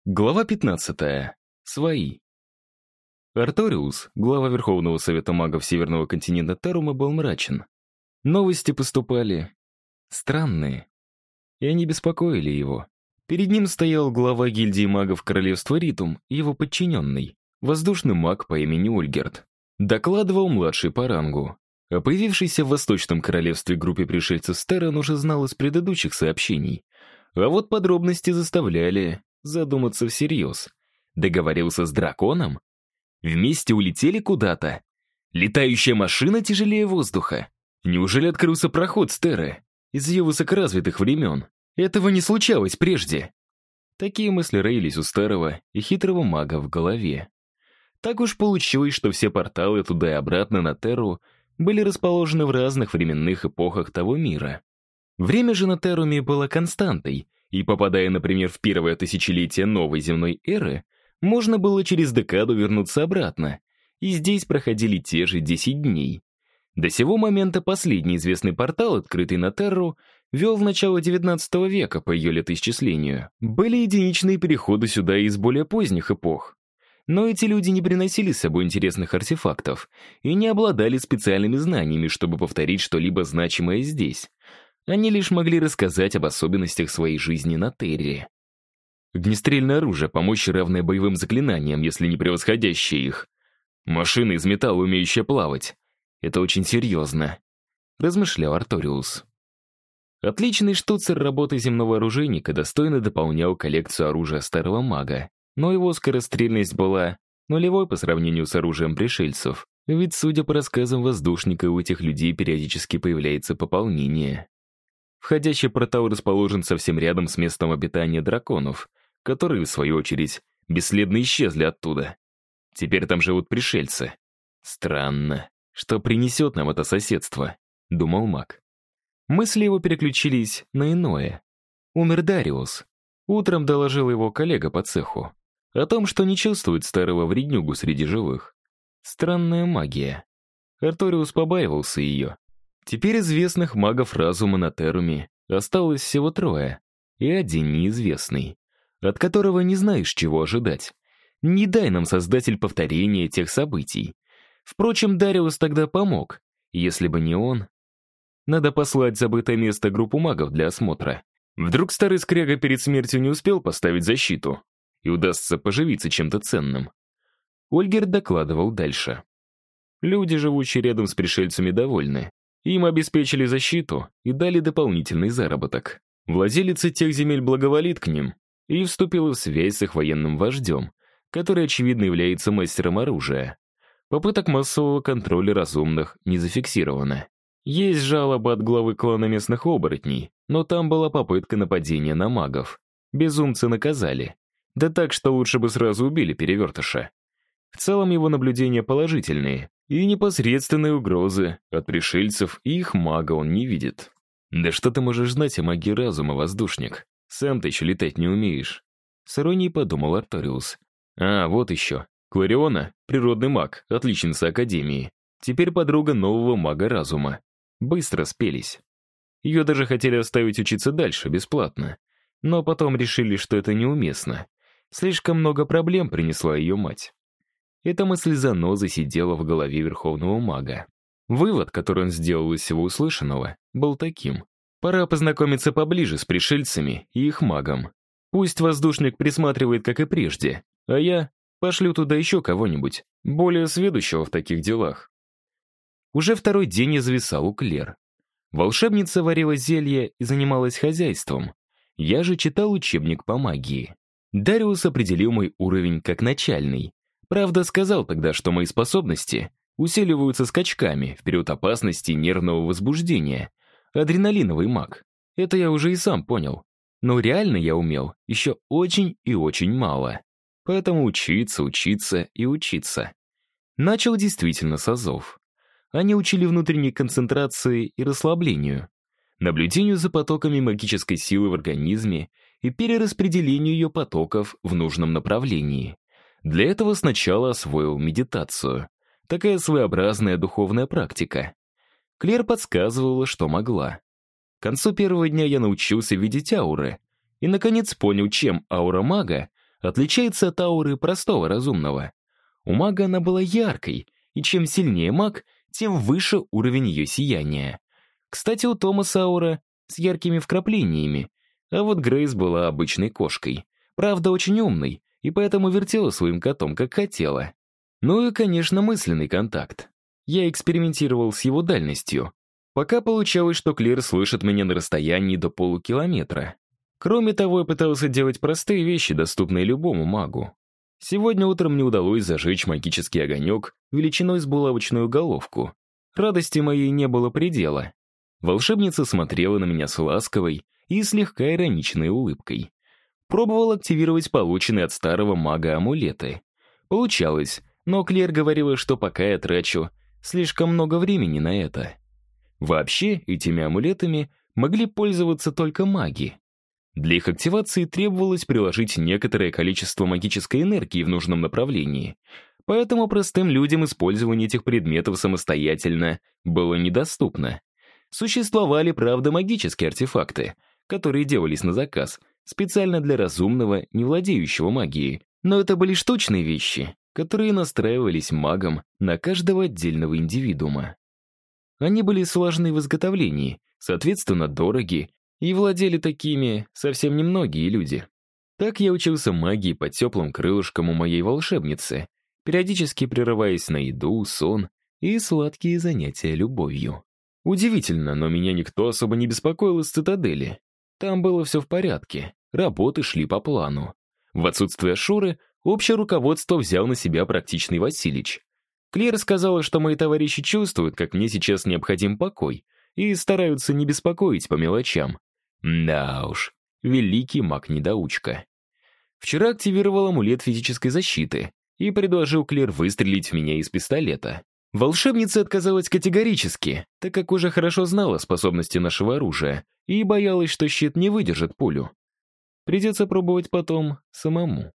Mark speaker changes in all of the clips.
Speaker 1: Глава 15. Свои. Арториус, глава Верховного Совета магов Северного континента Тарума, был мрачен. Новости поступали странные, и они беспокоили его. Перед ним стоял глава гильдии магов Королевства Ритум и его подчиненный, воздушный маг по имени Ольгерт. Докладывал младший по рангу. О появившейся в Восточном Королевстве группе пришельцев Стер он уже знал из предыдущих сообщений. А вот подробности заставляли задуматься всерьез. Договорился с драконом? Вместе улетели куда-то? Летающая машина тяжелее воздуха? Неужели открылся проход с Терры из ее высокоразвитых времен? Этого не случалось прежде. Такие мысли роились у старого и хитрого мага в голове. Так уж получилось, что все порталы туда и обратно на Терру были расположены в разных временных эпохах того мира. Время же на Терруме было константой, и, попадая, например, в первое тысячелетие новой земной эры, можно было через декаду вернуться обратно, и здесь проходили те же 10 дней. До сего момента последний известный портал, открытый на Терру, вел в начало XIX века по ее летоисчислению. Были единичные переходы сюда из более поздних эпох. Но эти люди не приносили с собой интересных артефактов и не обладали специальными знаниями, чтобы повторить что-либо значимое здесь. Они лишь могли рассказать об особенностях своей жизни на Терре. Огнестрельное оружие по мощи, равное боевым заклинаниям, если не превосходящее их. Машина из металла, умеющая плавать. Это очень серьезно, размышлял Арториус. Отличный штуцер работы земного оружейника достойно дополнял коллекцию оружия старого мага, но его скорострельность была нулевой по сравнению с оружием пришельцев, ведь, судя по рассказам воздушника, у этих людей периодически появляется пополнение. Входящий портал расположен совсем рядом с местом обитания драконов, которые, в свою очередь, бесследно исчезли оттуда. Теперь там живут пришельцы. Странно, что принесет нам это соседство, думал маг. Мысли его переключились на иное. Умер Дариус. Утром доложил его коллега по цеху о том, что не чувствует старого вреднюгу среди живых. Странная магия. Арториус побаивался ее. Теперь известных магов разума на Терруме осталось всего 3, и один неизвестный, от которого не знаешь, чего ожидать. Не дай нам, Создатель, повторения тех событий. Впрочем, Дариус тогда помог. Если бы не он... Надо послать в забытое место группу магов для осмотра. Вдруг старый скряга перед смертью не успел поставить защиту, и удастся поживиться чем-то ценным. Ольгерт докладывал дальше. Люди, живущие рядом с пришельцами, довольны. Им обеспечили защиту и дали дополнительный заработок. Владелица тех земель благоволит к ним и вступила в связь с их военным вождем, который, очевидно, является мастером оружия. Попыток массового контроля разумных не зафиксировано. Есть жалоба от главы клана местных оборотней, но там была попытка нападения на магов. Безумца наказали. Да так, что лучше бы сразу убили перевертыша. В целом его наблюдения положительные, и непосредственной угрозы от пришельцев и их мага он не видит. Да что ты можешь знать о магии разума, воздушник? Сам-то еще летать не умеешь. С иронией подумал Арториус. А, вот еще. Клариона, природный маг, отличница Академии. Теперь подруга нового мага разума. Быстро спелись. Ее даже хотели оставить учиться дальше, бесплатно. Но потом решили, что это неуместно. Слишком много проблем принесла ее мать. Эта мысль занозой сидела в голове верховного мага. Вывод, который он сделал из всего услышанного, был таким. Пора познакомиться поближе с пришельцами и их магом. Пусть воздушник присматривает, как и прежде, а я пошлю туда еще кого-нибудь, более сведущего в таких делах. Уже 2-й день я зависал у Клер. Волшебница варила зелья и занималась хозяйством. Я же читал учебник по магии. Дариус определил мой уровень как начальный. Правда, сказал тогда, что мои способности усиливаются скачками в период опасности и нервного возбуждения. Адреналиновый маг. Это я уже и сам понял. Но реально я умел еще очень и очень мало. Поэтому учиться, учиться и учиться. Начал действительно с азов. Они учили внутренней концентрации и расслаблению, наблюдению за потоками магической силы в организме и перераспределению ее потоков в нужном направлении. Для этого сначала освоил медитацию. Такая своеобразная духовная практика. Клер подсказывала, что могла. К концу первого дня я научился видеть ауры и, наконец, понял, чем аура мага отличается от ауры простого разумного. У мага она была яркой, и чем сильнее маг, тем выше уровень ее сияния. Кстати, у Томаса аура с яркими вкраплениями, а вот Грейс была обычной кошкой. Правда, очень умной, и поэтому вертела своим котом, как хотела. Ну и, конечно, мысленный контакт. Я экспериментировал с его дальностью. Пока получалось, что Клэр слышит меня на расстоянии до полукилометра. Кроме того, я пытался делать простые вещи, доступные любому магу. Сегодня утром мне удалось зажечь магический огонек величиной с булавочную головку. Радости моей не было предела. Волшебница смотрела на меня с ласковой и слегка ироничной улыбкой. Пробовал активировать полученные от старого мага амулеты. Получалось, но Клэр говорила, что пока я трачу слишком много времени на это. Вообще, этими амулетами могли пользоваться только маги. Для их активации требовалось приложить некоторое количество магической энергии в нужном направлении, поэтому простым людям использование этих предметов самостоятельно было недоступно. Существовали, правда, магические артефакты, которые делались на заказ, специально для разумного, не владеющего магией, но это были штучные вещи, которые настраивались магом на каждого отдельного индивидуума. Они были сложны в изготовлении, соответственно, дороги, и владели такими совсем немногие люди. Так я учился магии под теплым крылышком у моей волшебницы, периодически прерываясь на еду, сон и сладкие занятия любовью. Удивительно, но меня никто особо не беспокоил из цитадели. Там было все в порядке, работы шли по плану. В отсутствие Шуры общее руководство взял на себя практичный Василич. Клэр сказала, что мои товарищи чувствуют, как мне сейчас необходим покой, и стараются не беспокоить по мелочам. Да уж, великий маг-недоучка. Вчера активировал амулет физической защиты и предложил Клэр выстрелить в меня из пистолета. Волшебница отказалась категорически, так как уже хорошо знала способности нашего оружия и боялась, что щит не выдержит пулю. Придется пробовать потом самому.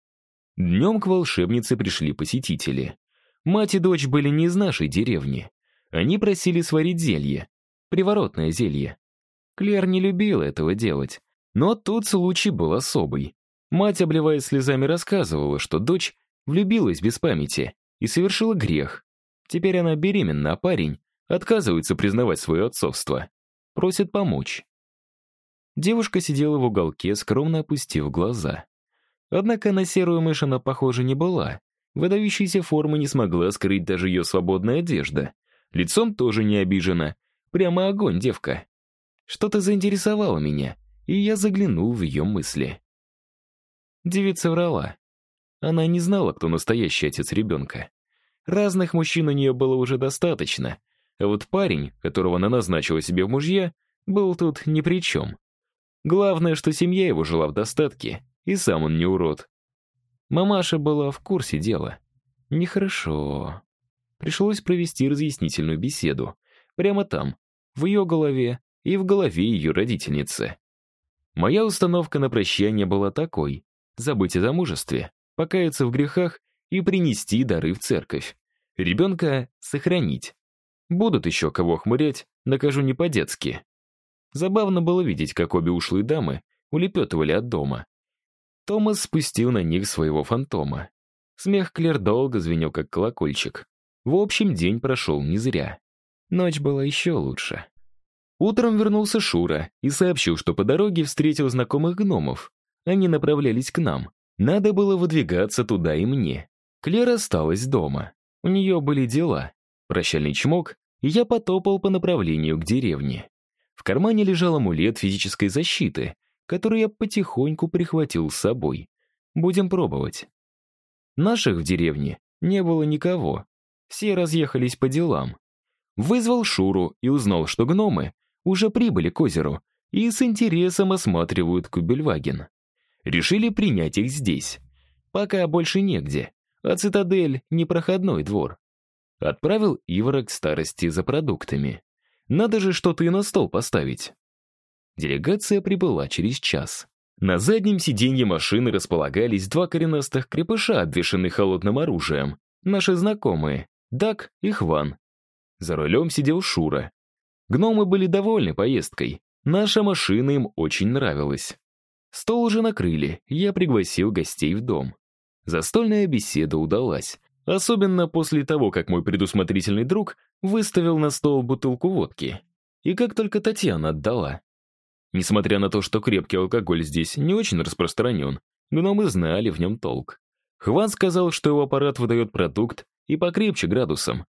Speaker 1: Днем к волшебнице пришли посетители. Мать и дочь были не из нашей деревни. Они просили сварить зелье, приворотное зелье. Клэр не любила этого делать, но тут случай был особый. Мать, обливаясь слезами, рассказывала, что дочь влюбилась без памяти и совершила грех. Теперь она беременна, а парень отказывается признавать свое отцовство. Просит помочь. Девушка сидела в уголке, скромно опустив глаза. Однако на серую мышь она, похоже, не была. Выдающейся формы не смогла скрыть даже ее свободная одежда. Лицом тоже не обижена. Прямо огонь, девка. Что-то заинтересовало меня, и я заглянул в ее мысли. Девица врала. Она не знала, кто настоящий отец ребенка. Разных мужчин у нее было уже достаточно, а вот парень, которого она назначила себе в мужья, был тут ни при чем. Главное, что семья его жила в достатке, и сам он не урод. Мамаша была в курсе дела. Нехорошо. Пришлось провести разъяснительную беседу. Прямо там, в ее голове и в голове ее родительницы. Моя установка на прощание была такой: забыть о замужестве, покаяться в грехах и принести дары в церковь. Ребенка сохранить. Будут еще кого охмурять, накажу не по-детски. Забавно было видеть, как обе ушлые дамы улепетывали от дома. Томас спустил на них своего фантома. Смех Клэр долго звенел, как колокольчик. В общем, день прошел не зря. Ночь была еще лучше. Утром вернулся Шура и сообщил, что по дороге встретил знакомых гномов. Они направлялись к нам. Надо было выдвигаться туда и мне. Клэр осталась дома. У нее были дела. Прощальный чмок, и я потопал по направлению к деревне. В кармане лежал амулет физической защиты, который я потихоньку прихватил с собой. Будем пробовать. Наших в деревне не было никого. Все разъехались по делам. Вызвал Шуру и узнал, что гномы уже прибыли к озеру и с интересом осматривают Кубельваген. Решили принять их здесь. Пока больше негде, а цитадель — непроходной двор. Отправил Ивара к старости за продуктами. Надо же что-то и на стол поставить. Делегация прибыла через час. На заднем сиденье машины располагались два коренастых крепыша, обвешанных холодным оружием. Наши знакомые, Дак и Хван. За рулем сидел Шура. Гномы были довольны поездкой. Наша машина им очень нравилась. Стол уже накрыли, я пригласил гостей в дом. Застольная беседа удалась. Особенно после того, как мой предусмотрительный друг выставил на стол бутылку водки. И как только Татьяна отдала. Несмотря на то, что крепкий алкоголь здесь не очень распространен, гномы знали в нем толк. Хван сказал, что его аппарат выдает продукт и покрепче градусом.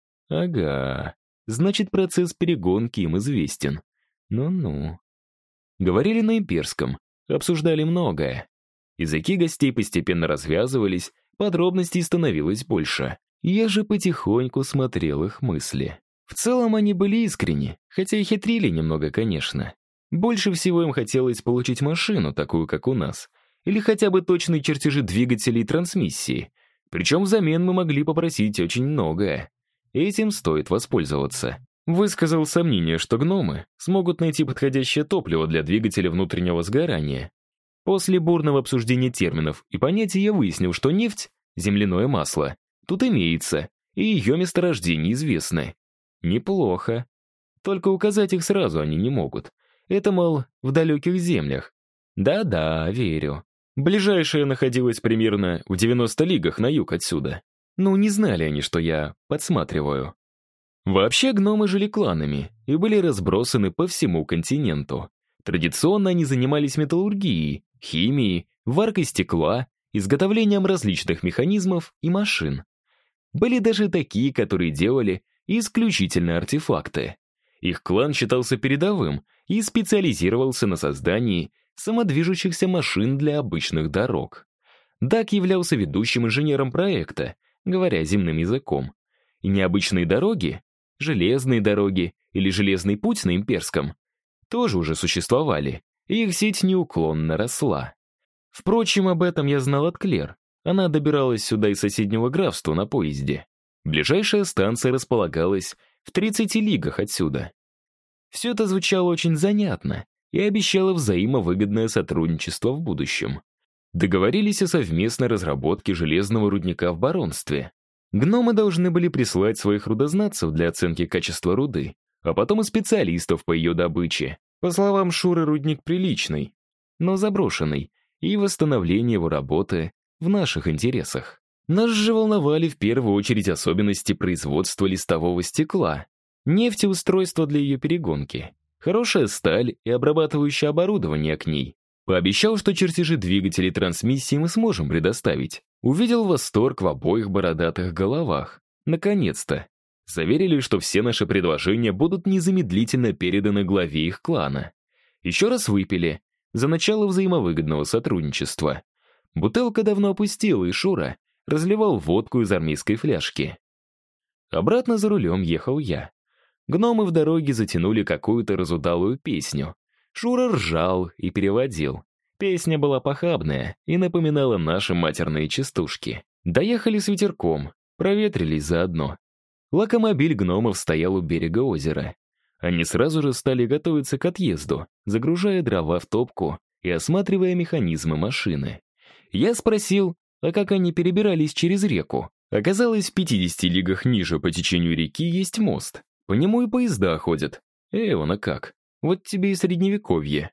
Speaker 1: Ага, значит, процесс перегонки им известен. Ну-ну. Говорили на имперском, обсуждали многое. Языки гостей постепенно развязывались, подробностей становилось больше. Я же потихоньку смотрел их мысли. В целом они были искренни, хотя и хитрили немного, конечно. Больше всего им хотелось получить машину, такую, как у нас, или хотя бы точные чертежи двигателей и трансмиссии. Причем взамен мы могли попросить очень многое. Этим стоит воспользоваться. Высказал сомнение, что гномы смогут найти подходящее топливо для двигателя внутреннего сгорания. После бурного обсуждения терминов и понятий я выяснил, что нефть, земляное масло, тут имеется, и ее месторождение известны. Неплохо. Только указать их сразу они не могут. Это, мол, в далеких землях. Да-да, верю. Ближайшая находилась примерно в 90 лигах на юг отсюда. Ну, не знали они, что я подсматриваю. Вообще гномы жили кланами и были разбросаны по всему континенту. Традиционно они занимались металлургией, химией, варкой стекла, изготовлением различных механизмов и машин. Были даже такие, которые делали исключительно артефакты. Их клан считался передовым и специализировался на создании самодвижущихся машин для обычных дорог. Дак являлся ведущим инженером проекта, говоря земным языком. И необычные дороги, железные дороги или железный путь на имперском, тоже уже существовали, и их сеть неуклонно росла. Впрочем, об этом я знал от Клер. Она добиралась сюда из соседнего графства на поезде. Ближайшая станция располагалась в 30 лигах отсюда. Все это звучало очень занятно и обещало взаимовыгодное сотрудничество в будущем. Договорились о совместной разработке железного рудника в баронстве. Гномы должны были прислать своих рудознатцев для оценки качества руды, а потом и специалистов по ее добыче. По словам Шуры, рудник приличный, но заброшенный, и восстановление его работы в наших интересах. Нас же волновали в первую очередь особенности производства листового стекла, нефтеустройство для ее перегонки, хорошая сталь и обрабатывающее оборудование к ней. Пообещал, что чертежи двигателей трансмиссии мы сможем предоставить. Увидел восторг в обоих бородатых головах. Наконец-то. Заверили, что все наши предложения будут незамедлительно переданы главе их клана. Еще раз выпили за начало взаимовыгодного сотрудничества. Бутылка давно опустела, и Шура разливал водку из армейской фляжки. Обратно за рулем ехал я. Гномы в дороге затянули какую-то разудалую песню. Шура ржал и переводил. Песня была похабная и напоминала наши матерные частушки. Доехали с ветерком, проветрились заодно. Локомобиль гномов стоял у берега озера. Они сразу же стали готовиться к отъезду, загружая дрова в топку и осматривая механизмы машины. Я спросил, а как они перебирались через реку? Оказалось, в 50 лигах ниже по течению реки есть мост. По нему и поезда ходят. Вон, а как? Вот тебе и средневековье.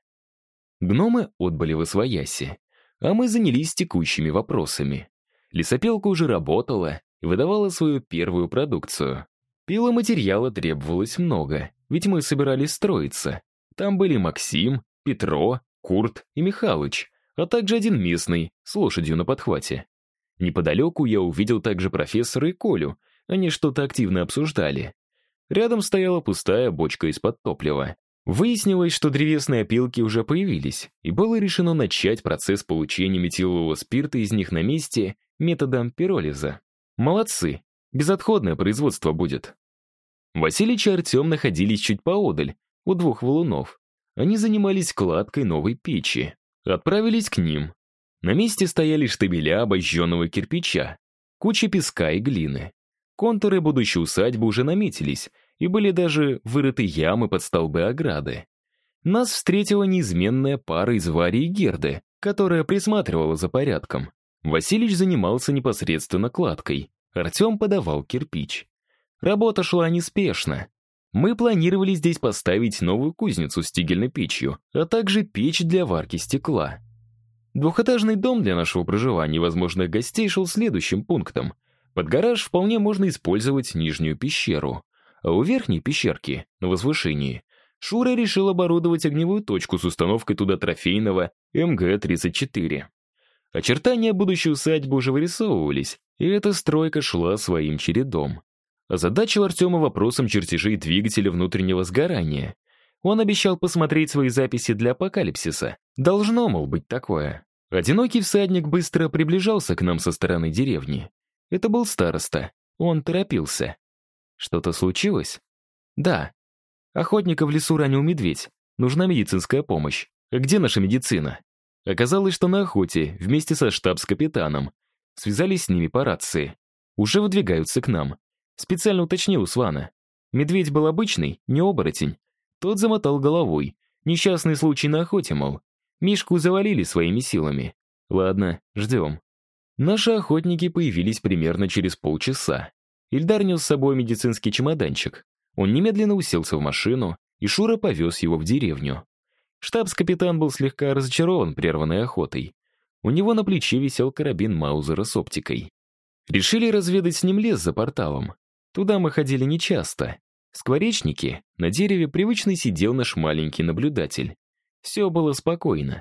Speaker 1: Гномы отбыли восвояси, а мы занялись текущими вопросами. Лесопилка уже работала и выдавала свою первую продукцию. Пиломатериала требовалось много, ведь мы собирались строиться. Там были Максим, Петро, Курт и Михалыч, а также один местный с лошадью на подхвате. Неподалеку я увидел также профессора и Колю, они что-то активно обсуждали. Рядом стояла пустая бочка из-под топлива. Выяснилось, что древесные опилки уже появились, и было решено начать процесс получения метилового спирта из них на месте методом пиролиза. Молодцы, безотходное производство будет. Василич и Артем находились чуть поодаль, у двух валунов. Они занимались кладкой новой печи. Отправились к ним. На месте стояли штабеля обожженного кирпича, куча песка и глины. Контуры будущей усадьбы уже наметились, и были даже вырыты ямы под столбы ограды. Нас встретила неизменная пара из Вари и Герды, которая присматривала за порядком. Василич занимался непосредственно кладкой, Артем подавал кирпич. Работа шла неспешно. Мы планировали здесь поставить новую кузницу с тигельной печью, а также печь для варки стекла. Двухэтажный дом для нашего проживания и возможных гостей шел следующим пунктом. Под гараж вполне можно использовать нижнюю пещеру. А у верхней пещерки, на возвышении, Шура решил оборудовать огневую точку с установкой туда трофейного МГ-34. Очертания будущей усадьбы уже вырисовывались, и эта стройка шла своим чередом. Озадачил Артема вопросом чертежей двигателя внутреннего сгорания. Он обещал посмотреть свои записи для апокалипсиса. Должно, мол, быть такое. Одинокий всадник быстро приближался к нам со стороны деревни. Это был староста. Он торопился. Что-то случилось? Да. Охотника в лесу ранил медведь. Нужна медицинская помощь. А где наша медицина? Оказалось, что на охоте, вместе со штабс-капитаном. Связались с ними по рации. Уже выдвигаются к нам. Специально уточнил у Свана. Медведь был обычный, не оборотень. Тот замотал головой. Несчастный случай на охоте, мол. Мишку завалили своими силами. Ладно, ждем. Наши охотники появились примерно через полчаса. Ильдар нес с собой медицинский чемоданчик. Он немедленно уселся в машину, и Шура повез его в деревню. Штабс-капитан был слегка разочарован прерванной охотой. У него на плече висел карабин Маузера с оптикой. Решили разведать с ним лес за порталом. Туда мы ходили нечасто. В скворечнике на дереве привычно сидел наш маленький наблюдатель. Все было спокойно.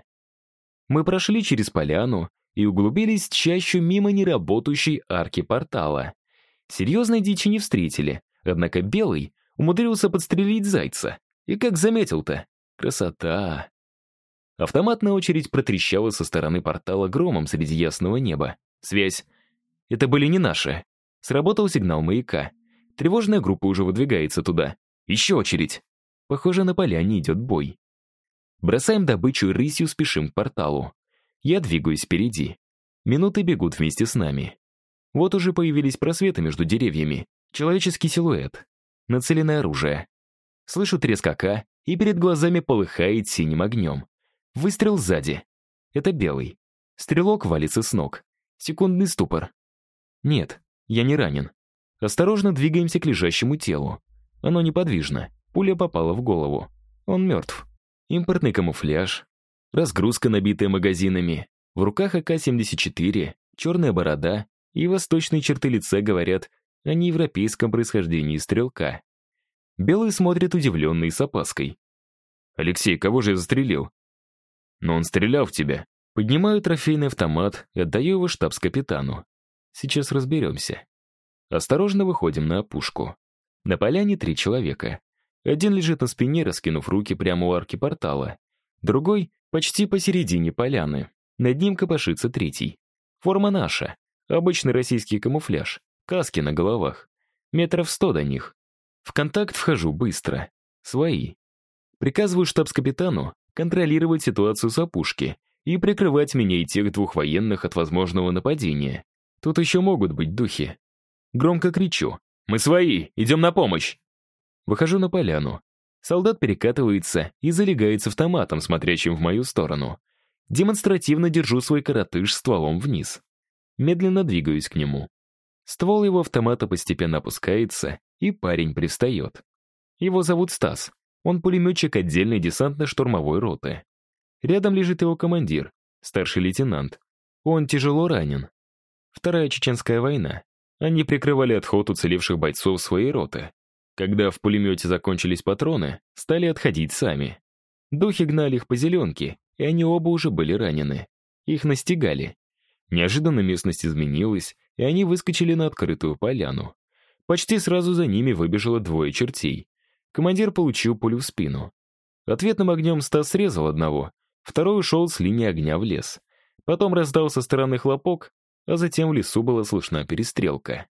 Speaker 1: Мы прошли через поляну и углубились в чащу мимо неработающей арки портала. Серьезной дичи не встретили, однако Белый умудрился подстрелить зайца. И как заметил-то, красота! Автоматная очередь протрещала со стороны портала громом среди ясного неба. Связь. Это были не наши. Сработал сигнал маяка. Тревожная группа уже выдвигается туда. Еще очередь. Похоже, на поляне идет бой. Бросаем добычу и рысью спешим к порталу. Я двигаюсь впереди. Минуты бегут вместе с нами. Вот уже появились просветы между деревьями. Человеческий силуэт. Нацеленное оружие. Слышу треск АК, и перед глазами полыхает синим огнем. Выстрел сзади. Это Белый. Стрелок валится с ног. Секундный ступор. Нет, я не ранен. Осторожно двигаемся к лежащему телу. Оно неподвижно. Пуля попала в голову. Он мертв. Импортный камуфляж. Разгрузка, набитая магазинами. В руках АК-74, черная борода и восточные черты лица говорят о неевропейском происхождении стрелка. Белый смотрит удивленно и с опаской. «Алексей, кого же я застрелил?» «Но он стрелял в тебя». Поднимаю трофейный автомат и отдаю его штабс-капитану. Сейчас разберемся. Осторожно выходим на опушку. На поляне 3 человека. Один лежит на спине, раскинув руки прямо у арки портала. Другой почти посередине поляны. Над ним копошится третий. Форма наша. Обычный российский камуфляж. Каски на головах. Метров 100 до них. В контакт вхожу быстро. Свои. Приказываю штабс-капитану контролировать ситуацию с опушки и прикрывать меня и тех 2 военных от возможного нападения. Тут еще могут быть духи. Громко кричу. «Мы свои! Идем на помощь!» Выхожу на поляну. Солдат перекатывается и залегает с автоматом, смотрящим в мою сторону. Демонстративно держу свой коротыш стволом вниз. Медленно двигаюсь к нему. Ствол его автомата постепенно опускается, и парень привстает. Его зовут Стас. Он пулеметчик отдельной десантно-штурмовой роты. Рядом лежит его командир, старший лейтенант. Он тяжело ранен. Вторая Чеченская война. Они прикрывали отход уцелевших бойцов своей роты. Когда в пулемете закончились патроны, стали отходить сами. Духи гнали их по зеленке, и они оба уже были ранены. Их настигали. Неожиданно местность изменилась, и они выскочили на открытую поляну. Почти сразу за ними выбежало 2 чертей. Командир получил пулю в спину. Ответным огнем Стас срезал одного, второй ушел с линии огня в лес. Потом раздался странный хлопок, а затем в лесу была слышна перестрелка.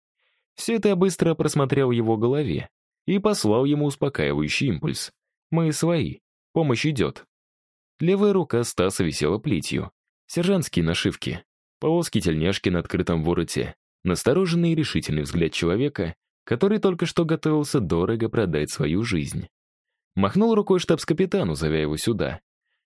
Speaker 1: Все это я быстро просмотрел в его голове и послал ему успокаивающий импульс. Мы свои, помощь идет. Левая рука Стаса висела плетью. Сержантские нашивки, полоски тельняшки на открытом вороте, настороженный и решительный взгляд человека, который только что готовился дорого продать свою жизнь. Махнул рукой штабс-капитану, зовя его сюда.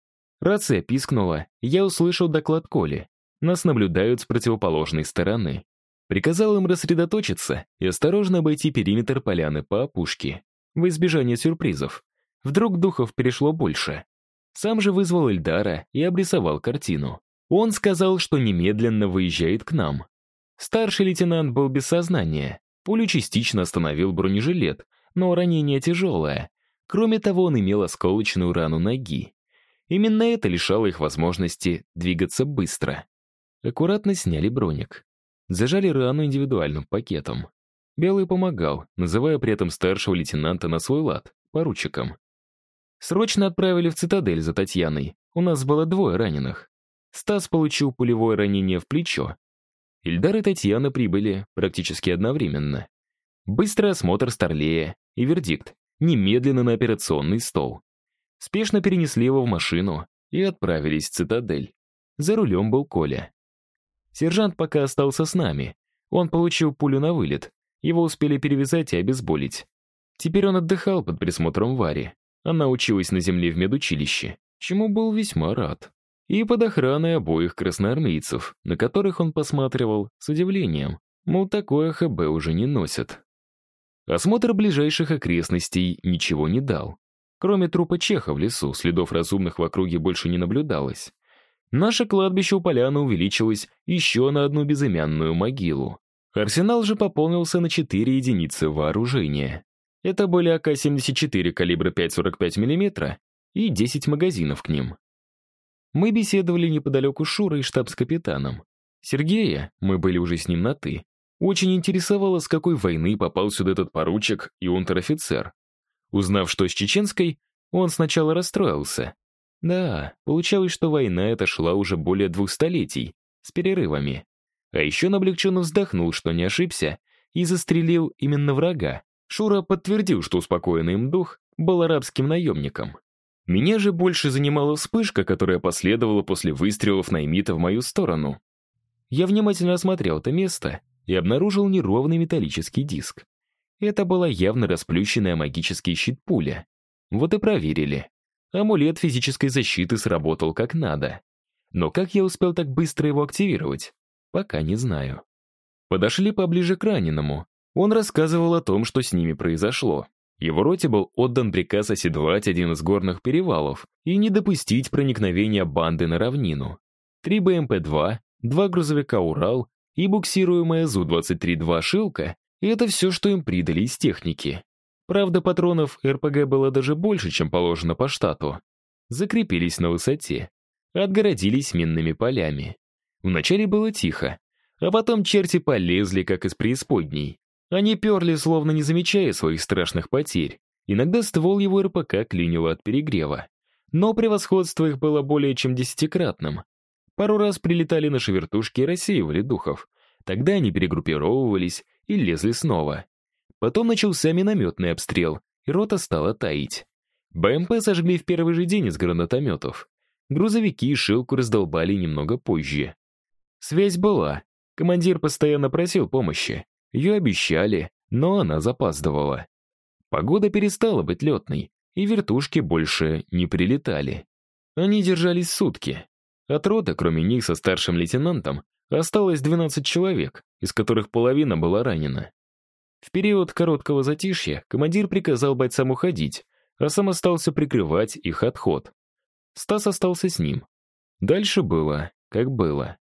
Speaker 1: Рация пискнула, и я услышал доклад Коли. Нас наблюдают с противоположной стороны. Приказал им рассредоточиться и осторожно обойти периметр поляны по опушке, во избежание сюрпризов. Вдруг духов перешло больше. Сам же вызвал Эльдара и обрисовал картину. Он сказал, что немедленно выезжает к нам. Старший лейтенант был без сознания. Пулю частично остановил бронежилет, но ранение тяжелое. Кроме того, он имел осколочную рану ноги. Именно это лишало их возможности двигаться быстро. Аккуратно сняли броник. Зажали рану индивидуальным пакетом. Белый помогал, называя при этом старшего лейтенанта на свой лад, поручиком. Срочно отправили в цитадель за Татьяной. У нас было 2 раненых. Стас получил пулевое ранение в плечо. Ильдар и Татьяна прибыли практически одновременно. Быстрый осмотр Старлея и вердикт: немедленно на операционный стол. Спешно перенесли его в машину и отправились в цитадель. За рулем был Коля. Сержант пока остался с нами. Он получил пулю на вылет. Его успели перевязать и обезболить. Теперь он отдыхал под присмотром Вари. Она училась на земле в медучилище, чему был весьма рад. И под охраной обоих красноармейцев, на которых он посматривал с удивлением, мол, такое ХБ уже не носят. Осмотр ближайших окрестностей ничего не дал. Кроме трупа чеха в лесу, следов разумных в округе больше не наблюдалось. Наше кладбище у поляны увеличилось еще на 1 безымянную могилу. Арсенал же пополнился на 4 единицы вооружения. Это были АК-74 калибра 5,45 мм и 10 магазинов к ним. Мы беседовали неподалеку с Шурой и штабс-капитаном. Сергея, мы были уже с ним на «ты», очень интересовало, с какой войны попал сюда этот поручик и унтер-офицер. Узнав, что с чеченской, он сначала расстроился. Да, получалось, что война эта шла уже более 2 столетий, с перерывами. А еще он облегченно вздохнул, что не ошибся, и застрелил именно врага. Шура подтвердил, что успокоенный им дух был арабским наемником. Меня же больше занимала вспышка, которая последовала после выстрелов наймита в мою сторону. Я внимательно осмотрел это место и обнаружил неровный металлический диск. Это была явно расплющенная магический щит пуля. Вот и проверили. Амулет физической защиты сработал как надо. Но как я успел так быстро его активировать? Пока не знаю. Подошли поближе к раненому. Он рассказывал о том, что с ними произошло. Его роте был отдан приказ оседлать один из горных перевалов и не допустить проникновения банды на равнину. 3 БМП-2, 2 грузовика «Урал» и буксируемая ЗУ-23-2 «Шилка» — это все, что им придали из техники. Правда, патронов РПГ было даже больше, чем положено по штату. Закрепились на высоте. Отгородились минными полями. Вначале было тихо, а потом черти полезли, как из преисподней. Они перли, словно не замечая своих страшных потерь. Иногда ствол его РПК клинило от перегрева. Но превосходство их было более чем 10-кратным. Пару раз прилетали наши вертушки и рассеивали духов. Тогда они перегруппировывались и лезли снова. Потом начался минометный обстрел, и рота стала таять. БМП сожгли в первый же день из гранатометов. Грузовики и «Шилку» раздолбали немного позже. Связь была. Командир постоянно просил помощи. Ее обещали, но она запаздывала. Погода перестала быть летной, и вертушки больше не прилетали. Они держались сутки. От роты, кроме них со старшим лейтенантом, осталось 12 человек, из которых половина была ранена. В период короткого затишья командир приказал бойцам уходить, а сам остался прикрывать их отход. Стас остался с ним. Дальше было, как было.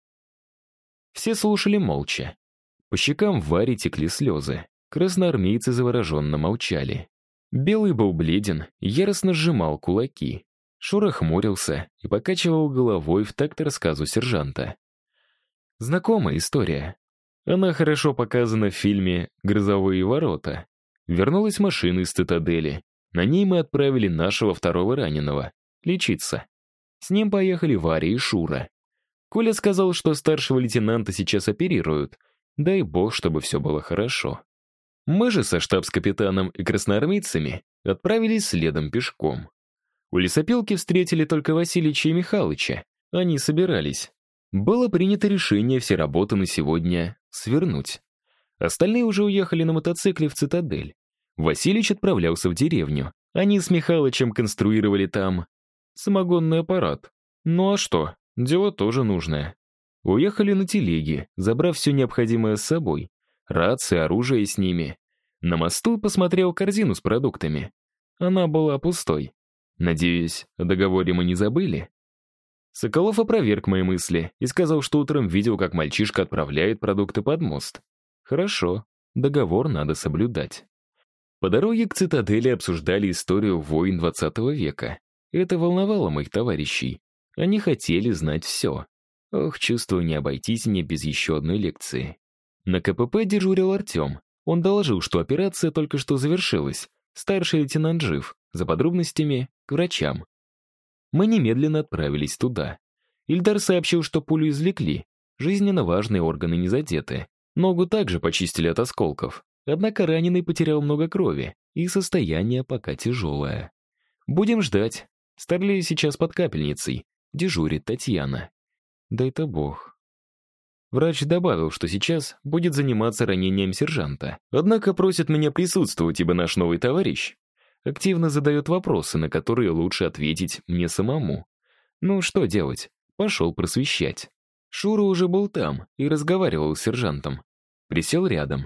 Speaker 1: Все слушали молча. По щекам Вари текли слезы. Красноармейцы завороженно молчали. Белый был бледен, яростно сжимал кулаки. Шура хмурился и покачивал головой в такт рассказу сержанта. Знакомая история. Она хорошо показана в фильме «Грозовые ворота». Вернулась машина из цитадели. На ней мы отправили нашего 2-го раненого лечиться. С ним поехали Варя и Шура. Коля сказал, что старшего лейтенанта сейчас оперируют. Дай бог, чтобы все было хорошо. Мы же со штабс-капитаном и красноармейцами отправились следом пешком. У лесопилки встретили только Васильича и Михалыча. Они собирались. Было принято решение все работы на сегодня свернуть. Остальные уже уехали на мотоцикле в цитадель. Васильич отправлялся в деревню. Они с Михалычем конструировали там самогонный аппарат. Ну а что, дело тоже нужное. Уехали на телеге, забрав все необходимое с собой. Рации, оружие с ними. На мосту посмотрел корзину с продуктами. Она была пустой. Надеюсь, о договоре мы не забыли? Соколов опроверг мои мысли и сказал, что утром видел, как мальчишка отправляет продукты под мост. Хорошо, договор надо соблюдать. По дороге к цитадели обсуждали историю войн 20 века. Это волновало моих товарищей. Они хотели знать все. Ох, чувствую, не обойтись мне без еще одной лекции. На КПП дежурил Артем. Он доложил, что операция только что завершилась. Старший лейтенант жив. За подробностями — к врачам. Мы немедленно отправились туда. Ильдар сообщил, что пулю извлекли. Жизненно важные органы не задеты. Ногу также почистили от осколков. Однако раненый потерял много крови, и состояние пока тяжелое. Будем ждать. Старлей сейчас под капельницей. Дежурит Татьяна. Дай-то бог. Врач добавил, что сейчас будет заниматься ранением сержанта. Однако просит меня присутствовать, ибо наш новый товарищ активно задает вопросы, на которые лучше ответить мне самому. Ну, что делать? Пошел просвещать. Шура уже был там и разговаривал с сержантом. Присел рядом.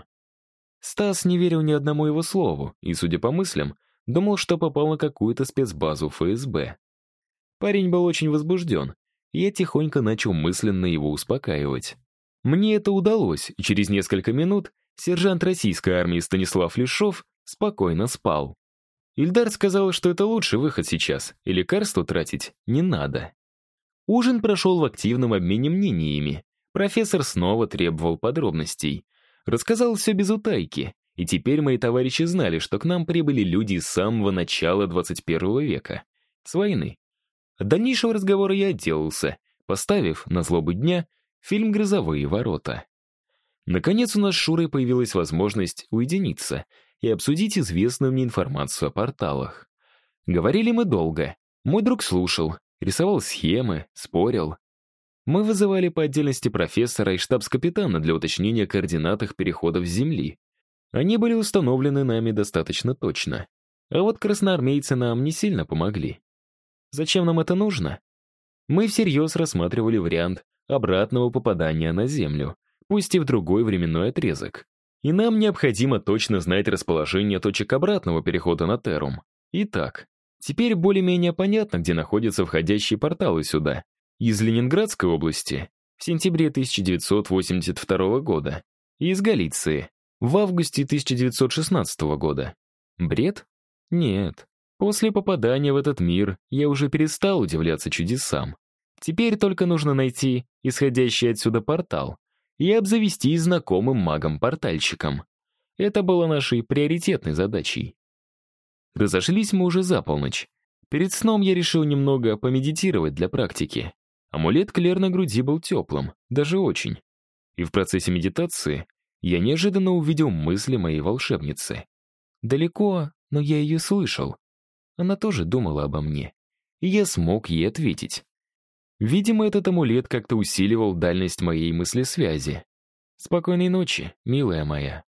Speaker 1: Стас не верил ни одному его слову и, судя по мыслям, думал, что попал на какую-то спецбазу ФСБ. Парень был очень возбужден, и я тихонько начал мысленно его успокаивать. Мне это удалось, и через несколько минут сержант российской армии Станислав Лешов спокойно спал. Ильдар сказал, что это лучший выход сейчас, и лекарства тратить не надо. Ужин прошел в активном обмене мнениями. Профессор снова требовал подробностей. Рассказал все без утайки, и теперь мои товарищи знали, что к нам прибыли люди с самого начала 21 века. С войны. От дальнейшего разговора я отделался, поставив, на злобу дня, фильм «Грозовые ворота». Наконец у нас с Шурой появилась возможность уединиться и обсудить известную мне информацию о порталах. Говорили мы долго. Мой друг слушал, рисовал схемы, спорил. Мы вызывали по отдельности профессора и штабс-капитана для уточнения координат их переходов с Земли. Они были установлены нами достаточно точно. А вот красноармейцы нам не сильно помогли. Зачем нам это нужно? Мы всерьез рассматривали вариант обратного попадания на Землю, пусть и в другой временной отрезок. И нам необходимо точно знать расположение точек обратного перехода на Террум. Итак, теперь более-менее понятно, где находятся входящие порталы сюда. Из Ленинградской области в сентябре 1982 года и из Галиции в августе 1916 года. Бред? Нет. После попадания в этот мир я уже перестал удивляться чудесам. Теперь только нужно найти исходящий отсюда портал и обзавестись знакомым магом-портальщиком. Это было нашей приоритетной задачей. Разошлись мы уже за полночь. Перед сном я решил немного помедитировать для практики. Амулет Клер на груди был теплым, даже очень. И в процессе медитации я неожиданно увидел мысли моей волшебницы. Далеко, но я ее слышал. Она тоже думала обо мне. И я смог ей ответить. Видимо, этот амулет как-то усиливал дальность моей мыслесвязи. Спокойной ночи, милая моя.